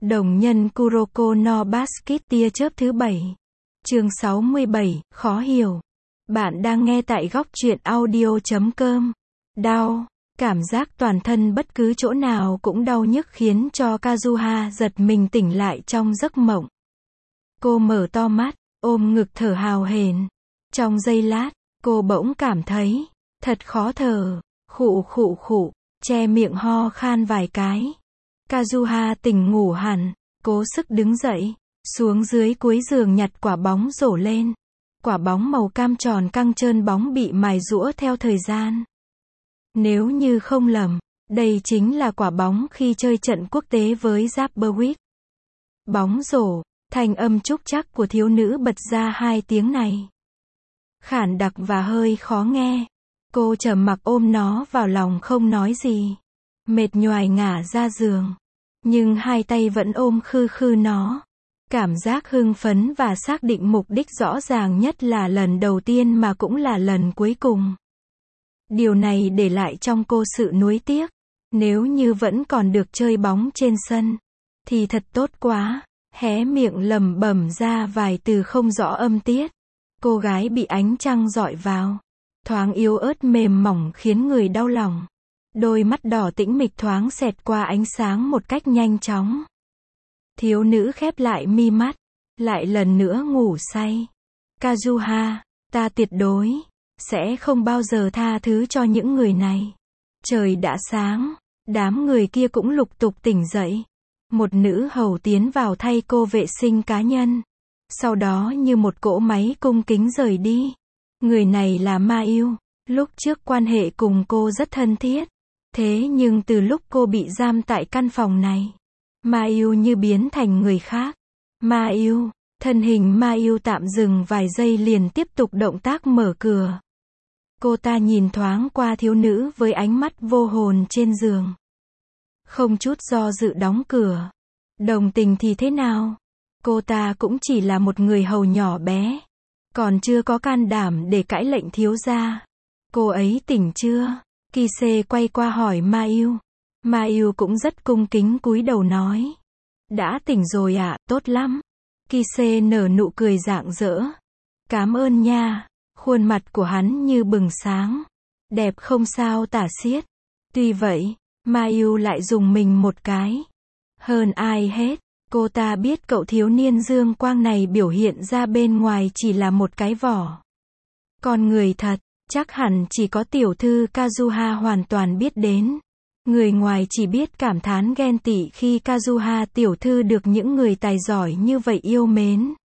Đồng nhân Kuroko no Basket tia chớp thứ 7. Chương 67, khó hiểu. Bạn đang nghe tại góc truyện audio.com. Đau. Cảm giác toàn thân bất cứ chỗ nào cũng đau nhức khiến cho Kazuha giật mình tỉnh lại trong giấc mộng. Cô mở to mắt, ôm ngực thở hào hển. Trong giây lát, cô bỗng cảm thấy thật khó thở, khụ khụ khụ, che miệng ho khan vài cái. Kazuha tỉnh ngủ hẳn, cố sức đứng dậy, xuống dưới cuối giường nhặt quả bóng rổ lên. Quả bóng màu cam tròn căng trơn bóng bị mài giũa theo thời gian. Nếu như không lầm, đây chính là quả bóng khi chơi trận quốc tế với Zapperwich. Bóng rổ, thanh âm trúc trắc của thiếu nữ bật ra hai tiếng này. Khản đặc và hơi khó nghe. Cô trầm mặc ôm nó vào lòng không nói gì. Mệt nhoài ngả ra giường. Nhưng hai tay vẫn ôm khư khư nó. Cảm giác hưng phấn và xác định mục đích rõ ràng nhất là lần đầu tiên mà cũng là lần cuối cùng. Điều này để lại trong cô sự nuối tiếc. Nếu như vẫn còn được chơi bóng trên sân, thì thật tốt quá. Hé miệng lẩm bẩm ra vài từ không rõ âm tiết. Cô gái bị ánh trăng rọi vào. Thoáng yếu ớt mềm mỏng khiến người đau lòng. Đôi mắt đỏ tĩnh mịch thoáng xẹt qua ánh sáng một cách nhanh chóng. Thiếu nữ khép lại mi mắt, lại lần nữa ngủ say. Kazuha, ta tuyệt đối sẽ không bao giờ tha thứ cho những người này. Trời đã sáng, đám người kia cũng lục tục tỉnh dậy. Một nữ hầu tiến vào thay cô vệ sinh cá nhân. Sau đó như một cỗ máy cung kính rời đi. Người này là Ma-yêu. Lúc trước quan hệ cùng cô rất thân thiết. Thế nhưng từ lúc cô bị giam tại căn phòng này, Ma-yêu như biến thành người khác. Ma-yêu, thân hình Ma-yêu tạm dừng vài giây liền tiếp tục động tác mở cửa. Cô ta nhìn thoáng qua thiếu nữ với ánh mắt vô hồn trên giường. Không chút do dự đóng cửa. Đồng tình thì thế nào? Cô ta cũng chỉ là một người hầu nhỏ bé. Còn chưa có can đảm để cãi lệnh thiếu gia. Cô ấy tỉnh chưa? Kise quay qua hỏi Ma-yêu. Ma-yêu cũng rất cung kính cúi đầu nói. Đã tỉnh rồi ạ, tốt lắm. Kise nở nụ cười rạng rỡ. Cảm ơn nha. Khuôn mặt của hắn như bừng sáng. Đẹp không sao tả xiết. Tuy vậy, Ma-yêu lại dùng mình một cái. Hơn ai hết, cô ta biết cậu thiếu niên dương quang này biểu hiện ra bên ngoài chỉ là một cái vỏ. Còn người thật, chắc hẳn chỉ có tiểu thư Kazuha hoàn toàn biết đến. Người ngoài chỉ biết cảm thán ghen tị khi Kazuha tiểu thư được những người tài giỏi như vậy yêu mến.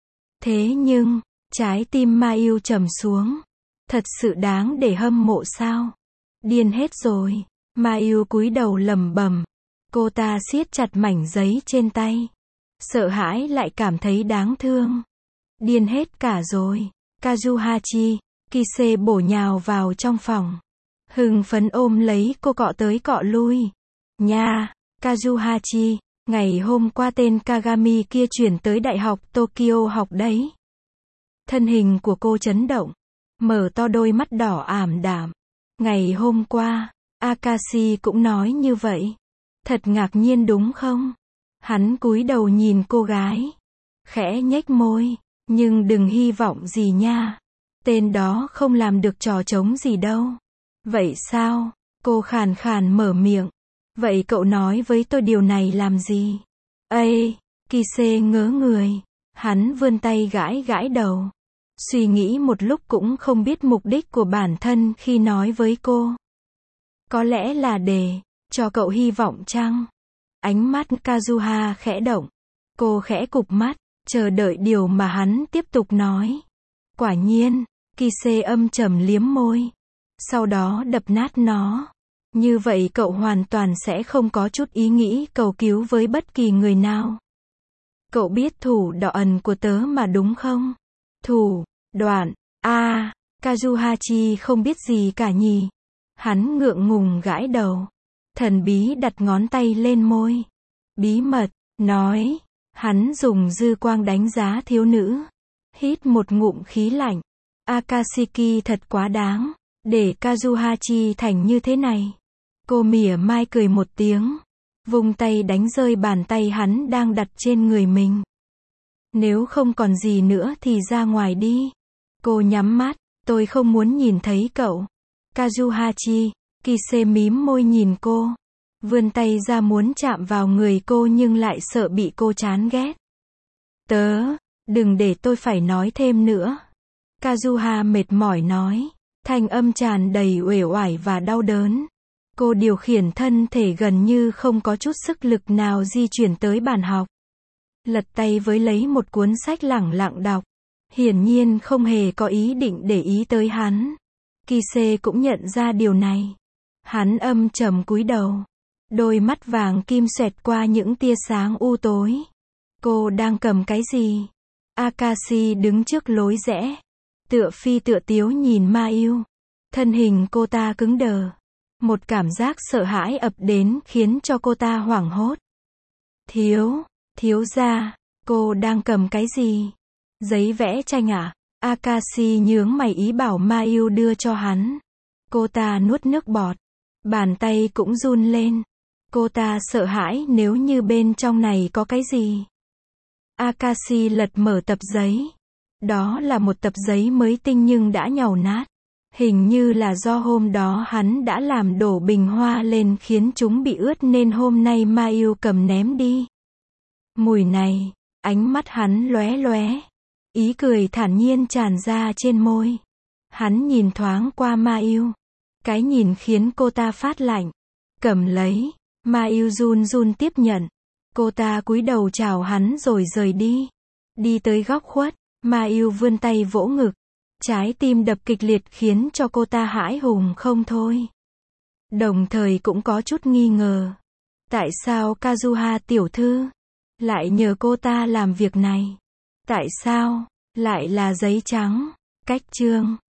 Thế nhưng, trái tim Ma-yêu trầm xuống. Thật sự đáng để hâm mộ sao? Điên hết rồi. Ma-yêu cúi đầu lẩm bẩm. Cô ta siết chặt mảnh giấy trên tay. Sợ hãi lại cảm thấy đáng thương. Điên hết cả rồi. Kazuhachi, Kise bổ nhào vào trong phòng. Hưng phấn ôm lấy cô cọ tới cọ lui. Nha, Kazuhachi, ngày hôm qua tên Kagami kia chuyển tới Đại học Tokyo học đấy. Thân hình của cô chấn động. Mở to đôi mắt đỏ ảm đạm. Ngày hôm qua, Akashi cũng nói như vậy. Thật ngạc nhiên đúng không? Hắn cúi đầu nhìn cô gái. Khẽ nhếch môi. Nhưng đừng hy vọng gì nha. Tên đó không làm được trò trống gì đâu. Vậy sao? Cô khàn khàn mở miệng. Vậy cậu nói với tôi điều này làm gì? Ây, Kise ngớ người. Hắn vươn tay gãi gãi đầu. Suy nghĩ một lúc cũng không biết mục đích của bản thân khi nói với cô. Có lẽ là để cho cậu hy vọng chăng? Ánh mắt Kazuha khẽ động. Cô khẽ cụp mắt, chờ đợi điều mà hắn tiếp tục nói. Quả nhiên, Kise âm trầm liếm môi. Sau đó đập nát nó. Như vậy cậu hoàn toàn sẽ không có chút ý nghĩ cầu cứu với bất kỳ người nào. Cậu biết thủ đoạn của tớ mà đúng không? Thủ đoạn, Kazuhachi không biết gì cả nhỉ. Hắn ngượng ngùng gãi đầu. Thần bí đặt ngón tay lên môi. Bí mật, nói. Hắn dùng dư quang đánh giá thiếu nữ. Hít một ngụm khí lạnh. Akashiki thật quá đáng. Để Kazuhachi thành như thế này. Cô mỉa mai cười một tiếng. vung tay đánh rơi bàn tay hắn đang đặt trên người mình. Nếu không còn gì nữa thì ra ngoài đi. Cô nhắm mắt, tôi không muốn nhìn thấy cậu. Kazuhachi, Kise mím môi nhìn cô. Vươn tay ra muốn chạm vào người cô nhưng lại sợ bị cô chán ghét. Đừng để tôi phải nói thêm nữa. Kazuha mệt mỏi nói. Thanh âm tràn đầy uể oải và đau đớn. Cô điều khiển thân thể gần như không có chút sức lực nào di chuyển tới bàn học. Lật tay với lấy một cuốn sách lẳng lặng đọc. Hiển nhiên không hề có ý định để ý tới hắn. Kise cũng nhận ra điều này. Hắn âm trầm cúi đầu. Đôi mắt vàng kim xoẹt qua những tia sáng u tối. Cô đang cầm cái gì? Akashi đứng trước lối rẽ. Tựa phi tựa tiếu nhìn Ma Yêu. Thân hình cô ta cứng đờ. Một cảm giác sợ hãi ập đến khiến cho cô ta hoảng hốt. Thiếu gia, cô đang cầm cái gì? Giấy vẽ tranh à? Akashi nhướng mày ý bảo Ma Yêu đưa cho hắn. Cô ta nuốt nước bọt. Bàn tay cũng run lên. Cô ta sợ hãi nếu như bên trong này có cái gì. Akashi lật mở tập giấy. Đó là một tập giấy mới tinh nhưng đã nhàu nát. Hình như là do hôm đó hắn đã làm đổ bình hoa lên khiến chúng bị ướt nên hôm nay Ma Yêu cầm ném đi. Mùi này, ánh mắt hắn lóe lóe. Ý cười thản nhiên tràn ra trên môi. Hắn nhìn thoáng qua Ma Yêu. Cái nhìn khiến cô ta phát lạnh. Cầm lấy. Ma Yêu run run tiếp nhận. Cô ta cúi đầu chào hắn rồi rời đi. Đi tới góc khuất. Ma Yêu vươn tay vỗ ngực. Trái tim đập kịch liệt khiến cho cô ta hãi hùng không thôi. Đồng thời cũng có chút nghi ngờ. Tại sao Kazuha tiểu thư lại nhờ cô ta làm việc này? Tại sao lại là giấy trắng? Cách chương